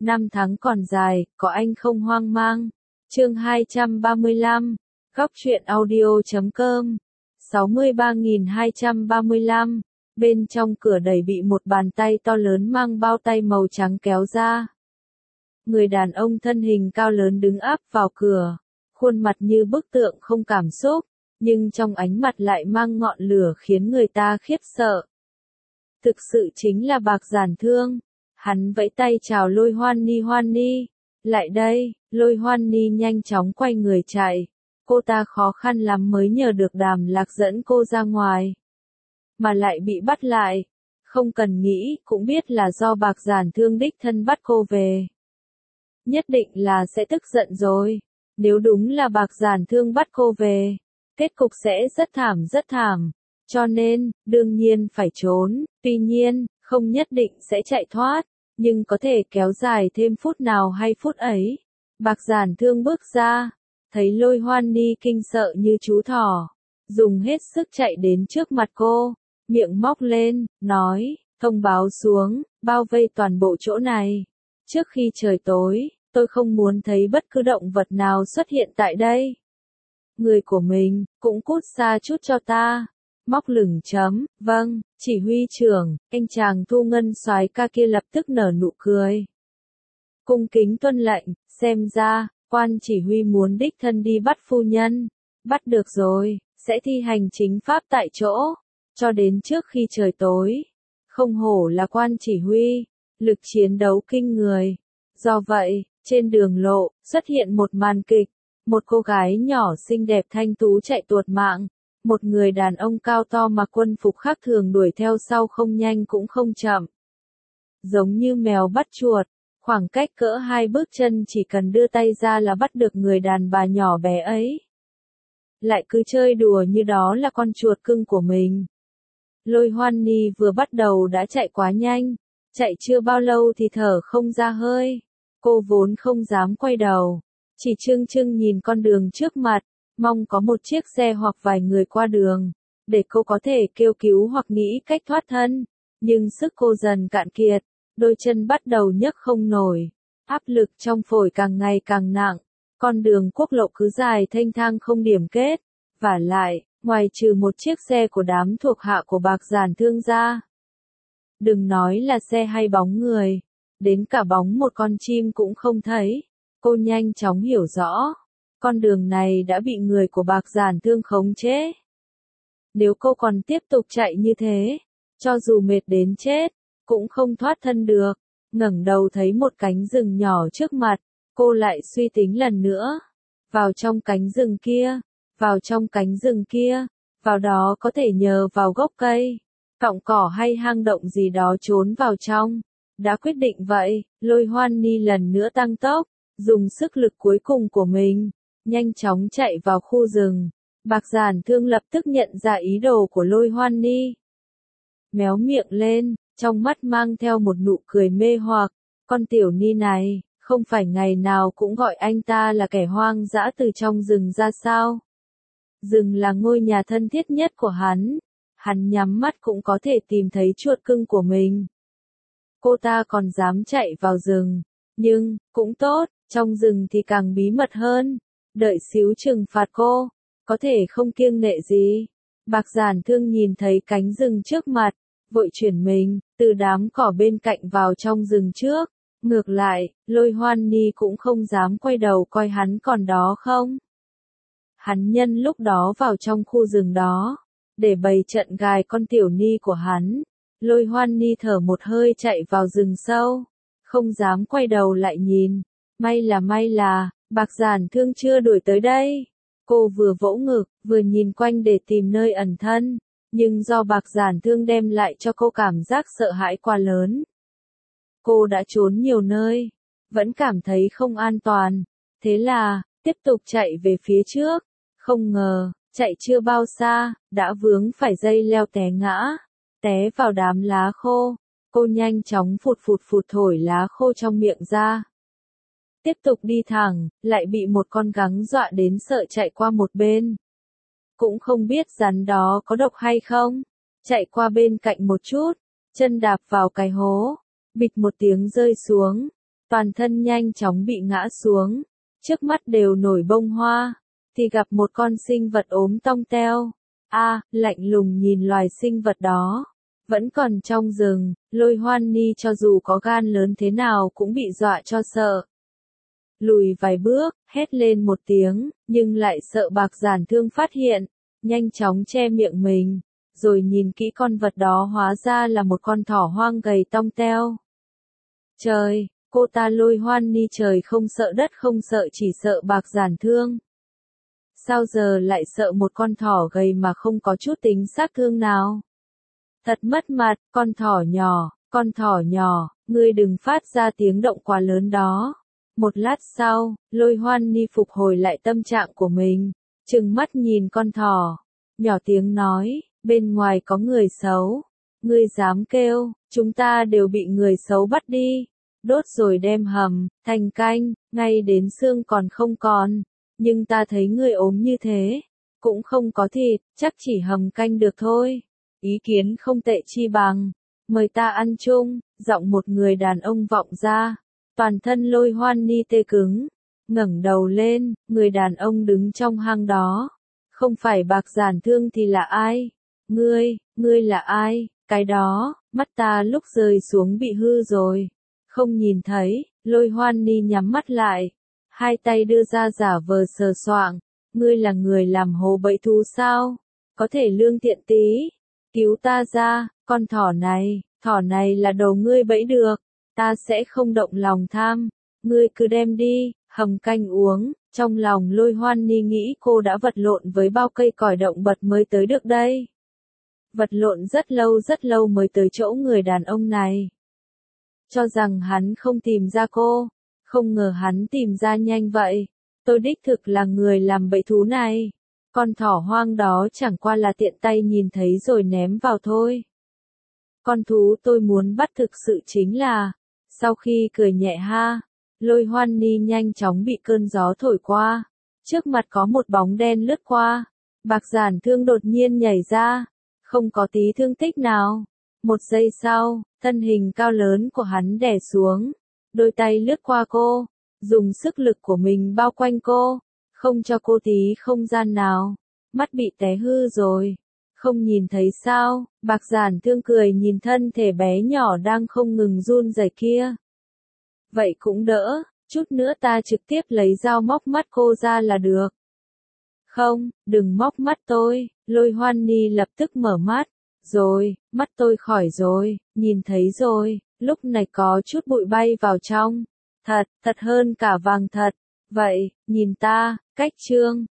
Năm tháng còn dài, có anh không hoang mang. Chương 235, Góc truyện audio.com. 63.235. Bên trong cửa đẩy bị một bàn tay to lớn mang bao tay màu trắng kéo ra. Người đàn ông thân hình cao lớn đứng áp vào cửa, khuôn mặt như bức tượng không cảm xúc, nhưng trong ánh mặt lại mang ngọn lửa khiến người ta khiếp sợ. Thực sự chính là Bạc Giản Thương. Hắn vẫy tay chào Lôi Hoan Ni. Lại đây. Lôi Hoan Ni nhanh chóng quay người chạy. Cô ta khó khăn lắm mới nhờ được Đàm Lạc dẫn cô ra ngoài. Mà lại bị bắt lại. Không cần nghĩ, cũng biết là do Bạc Giản Thương đích thân bắt cô về. Nhất định là sẽ tức giận rồi. Nếu đúng là Bạc Giản Thương bắt cô về, kết cục sẽ rất thảm. Cho nên, đương nhiên phải trốn. Tuy nhiên, không nhất định sẽ chạy thoát, nhưng có thể kéo dài thêm phút nào hay phút ấy. Bạc Giản Thương bước ra, thấy Lôi Hoan Ni kinh sợ như chú thỏ, dùng hết sức chạy đến trước mặt cô, miệng móc lên, nói, thông báo xuống, bao vây toàn bộ chỗ này. Trước khi trời tối, tôi không muốn thấy bất cứ động vật nào xuất hiện tại đây. Người của mình, cũng cút xa chút cho ta. Móc lửng chấm, vâng, chỉ huy trưởng. Anh chàng Thu Ngân soái ca kia lập tức nở nụ cười. Cung kính tuân lệnh, xem ra, quan chỉ huy muốn đích thân đi bắt phu nhân. Bắt được rồi, sẽ thi hành chính pháp tại chỗ, cho đến trước khi trời tối. Không hổ là quan chỉ huy, lực chiến đấu kinh người. Do vậy, trên đường lộ, xuất hiện một màn kịch. Một cô gái nhỏ xinh đẹp thanh tú chạy tuột mạng. Một người đàn ông cao to mặc quân phục khác thường đuổi theo sau không nhanh cũng không chậm. Giống như mèo bắt chuột, khoảng cách cỡ 2 bước chân chỉ cần đưa tay ra là bắt được người đàn bà nhỏ bé ấy. Lại cứ chơi đùa như đó là con chuột cưng của mình. Lôi Hoan Ni vừa bắt đầu đã chạy quá nhanh, chạy chưa bao lâu thì thở không ra hơi. Cô vốn không dám quay đầu, chỉ trưng trưng nhìn con đường trước mặt. Mong có một chiếc xe hoặc vài người qua đường, để cô có thể kêu cứu hoặc nghĩ cách thoát thân. Nhưng sức cô dần cạn kiệt, đôi chân bắt đầu nhấc không nổi, áp lực trong phổi càng ngày càng nặng, con đường quốc lộ cứ dài thênh thang không điểm kết. Vả lại, ngoài trừ một chiếc xe của đám thuộc hạ của Bạc Giản Thương ra, đừng nói là xe hay bóng người, đến cả bóng một con chim cũng không thấy. Cô nhanh chóng hiểu rõ. Con đường này đã bị người của Bạc Giản Thương khống chế. Nếu cô còn tiếp tục chạy như thế, cho dù mệt đến chết, cũng không thoát thân được. Ngẩng đầu thấy một cánh rừng nhỏ trước mặt, cô lại suy tính lần nữa. Vào trong cánh rừng kia, vào đó có thể nhờ vào gốc cây, cọng cỏ hay hang động gì đó trốn vào trong. Đã quyết định vậy, Lôi Hoan Ni lần nữa tăng tốc, dùng sức lực cuối cùng của mình. Nhanh chóng chạy vào khu rừng. Bạc Giản Thương lập tức nhận ra ý đồ của Lôi Hoan Ni. Méo miệng lên, trong mắt mang theo một nụ cười mê hoặc. Con tiểu Ni này, không phải ngày nào cũng gọi anh ta là kẻ hoang dã từ trong rừng ra sao? Rừng là ngôi nhà thân thiết nhất của hắn. Hắn nhắm mắt cũng có thể tìm thấy chuột cưng của mình. Cô ta còn dám chạy vào rừng. Nhưng, cũng tốt, trong rừng thì càng bí mật hơn. Đợi xíu trừng phạt cô, có thể không kiêng nệ gì. Bạc Giản Thương nhìn thấy cánh rừng trước mặt, vội chuyển mình, từ đám cỏ bên cạnh vào trong rừng trước. Ngược lại, Lôi Hoan Ni cũng không dám quay đầu coi hắn còn đó không. Hắn nhân lúc đó vào trong khu rừng đó, để bày trận gài con tiểu Ni của hắn. Lôi Hoan Ni thở một hơi chạy vào rừng sâu, không dám quay đầu lại nhìn. May là, Bạc Giản Thương chưa đuổi tới đây. Cô vừa vỗ ngực, vừa nhìn quanh để tìm nơi ẩn thân, nhưng do Bạc Giản Thương đem lại cho cô cảm giác sợ hãi quá lớn. Cô đã trốn nhiều nơi, vẫn cảm thấy không an toàn, thế là, tiếp tục chạy về phía trước. Không ngờ, chạy chưa bao xa, đã vướng phải dây leo té ngã, té vào đám lá khô. Cô nhanh chóng phụt thổi lá khô trong miệng ra. Tiếp tục đi thẳng, lại bị một con gắng dọa đến sợ chạy qua một bên. Cũng không biết rắn đó có độc hay không. Chạy qua bên cạnh một chút, chân đạp vào cái hố, bịch một tiếng rơi xuống. toàn thân nhanh chóng bị ngã xuống, trước mắt đều nổi bông hoa, thì gặp một con sinh vật ốm tong teo. Lạnh lùng nhìn loài sinh vật đó, vẫn còn trong rừng, Lôi Hoan Ni cho dù có gan lớn thế nào cũng bị dọa cho sợ. Lùi vài bước, hét lên một tiếng, nhưng lại sợ Bạc Giản Thương phát hiện, nhanh chóng che miệng mình, rồi nhìn kỹ con vật đó hóa ra là một con thỏ hoang gầy tong teo. Trời, cô ta Lôi Hoan Ni trời không sợ đất không sợ chỉ sợ Bạc Giản Thương. Sao giờ lại sợ một con thỏ gầy mà không có chút tính xác thương nào? Thật mất mặt, con thỏ nhỏ, ngươi đừng phát ra tiếng động quá lớn đó. Một lát sau, Lôi Hoan Ni phục hồi lại tâm trạng của mình, trừng mắt nhìn con thỏ, nhỏ tiếng nói, bên ngoài có người xấu, ngươi dám kêu, chúng ta đều bị người xấu bắt đi, đốt rồi đem hầm, thành canh, ngay đến xương còn không còn, nhưng ta thấy ngươi ốm như thế, cũng không có thịt, chắc chỉ hầm canh được thôi, ý kiến không tệ chi bằng, mời ta ăn chung, giọng một người đàn ông vọng ra. Toàn thân Lôi Hoan Ni tê cứng, ngẩng đầu lên, người đàn ông đứng trong hang đó. Không phải Bạc Giản Thương thì là ai? Ngươi là ai? Cái đó, mắt ta lúc rơi xuống bị hư rồi. Không nhìn thấy, Lôi Hoan Ni nhắm mắt lại. Hai tay đưa ra giả vờ sờ soạng. Ngươi là người làm hồ bẫy thú sao? Có thể lương thiện tí. Cứu ta ra, con thỏ này là đồ ngươi bẫy được. Ta sẽ không động lòng tham, ngươi cứ đem đi, hầm canh uống, trong lòng Lôi Hoan Ni nghĩ cô đã vật lộn với bao cây còi động vật mới tới được đây. Vật lộn rất lâu mới tới chỗ người đàn ông này. Cho rằng hắn không tìm ra cô, không ngờ hắn tìm ra nhanh vậy. Tôi đích thực là người làm bẫy thú này. Con thỏ hoang đó chẳng qua là tiện tay nhìn thấy rồi ném vào thôi. Con thú tôi muốn bắt thực sự chính là... Sau khi cười nhẹ ha, Lôi Hoan Ni nhanh chóng bị cơn gió thổi qua. Trước mặt có một bóng đen lướt qua. Bạc Giản Thương đột nhiên nhảy ra. Không có tí thương tích nào. Một giây sau, thân hình cao lớn của hắn đè xuống. Đôi tay lướt qua cô. Dùng sức lực của mình bao quanh cô. Không cho cô tí không gian nào. Mắt bị té hư rồi. Không nhìn thấy sao, Bạc Giản Thương cười nhìn thân thể bé nhỏ đang không ngừng run rẩy kia. Vậy cũng đỡ, chút nữa ta trực tiếp lấy dao móc mắt cô ra là được. Không, đừng móc mắt tôi, Lôi Hoan Ni lập tức mở mắt. Rồi, mắt tôi khỏi rồi, nhìn thấy rồi, lúc này có chút bụi bay vào trong. Thật hơn cả vàng thật. Vậy, nhìn ta, cách trương,